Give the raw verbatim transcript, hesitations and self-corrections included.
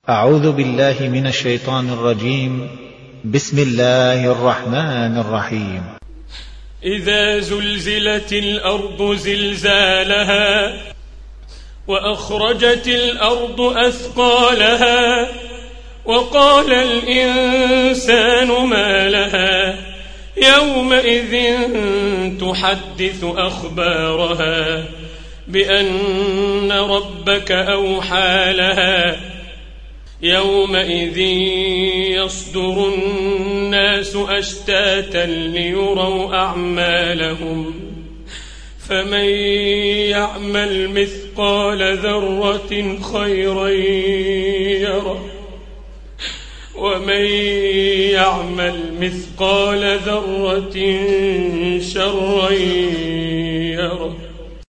أعوذ بالله من الشيطان الرجيم. بسم الله الرحمن الرحيم. إذا زلزلت الأرض زلزالها وأخرجت الأرض أثقالها وقال الإنسان ما لها يومئذ تحدث أخبارها بأن ربك أوحى لها يومئذ يصدر الناس أشتاتا ليروا أعمالهم فمن يعمل مثقال ذرة خيرا يره ومن يعمل مثقال ذرة شرا يره.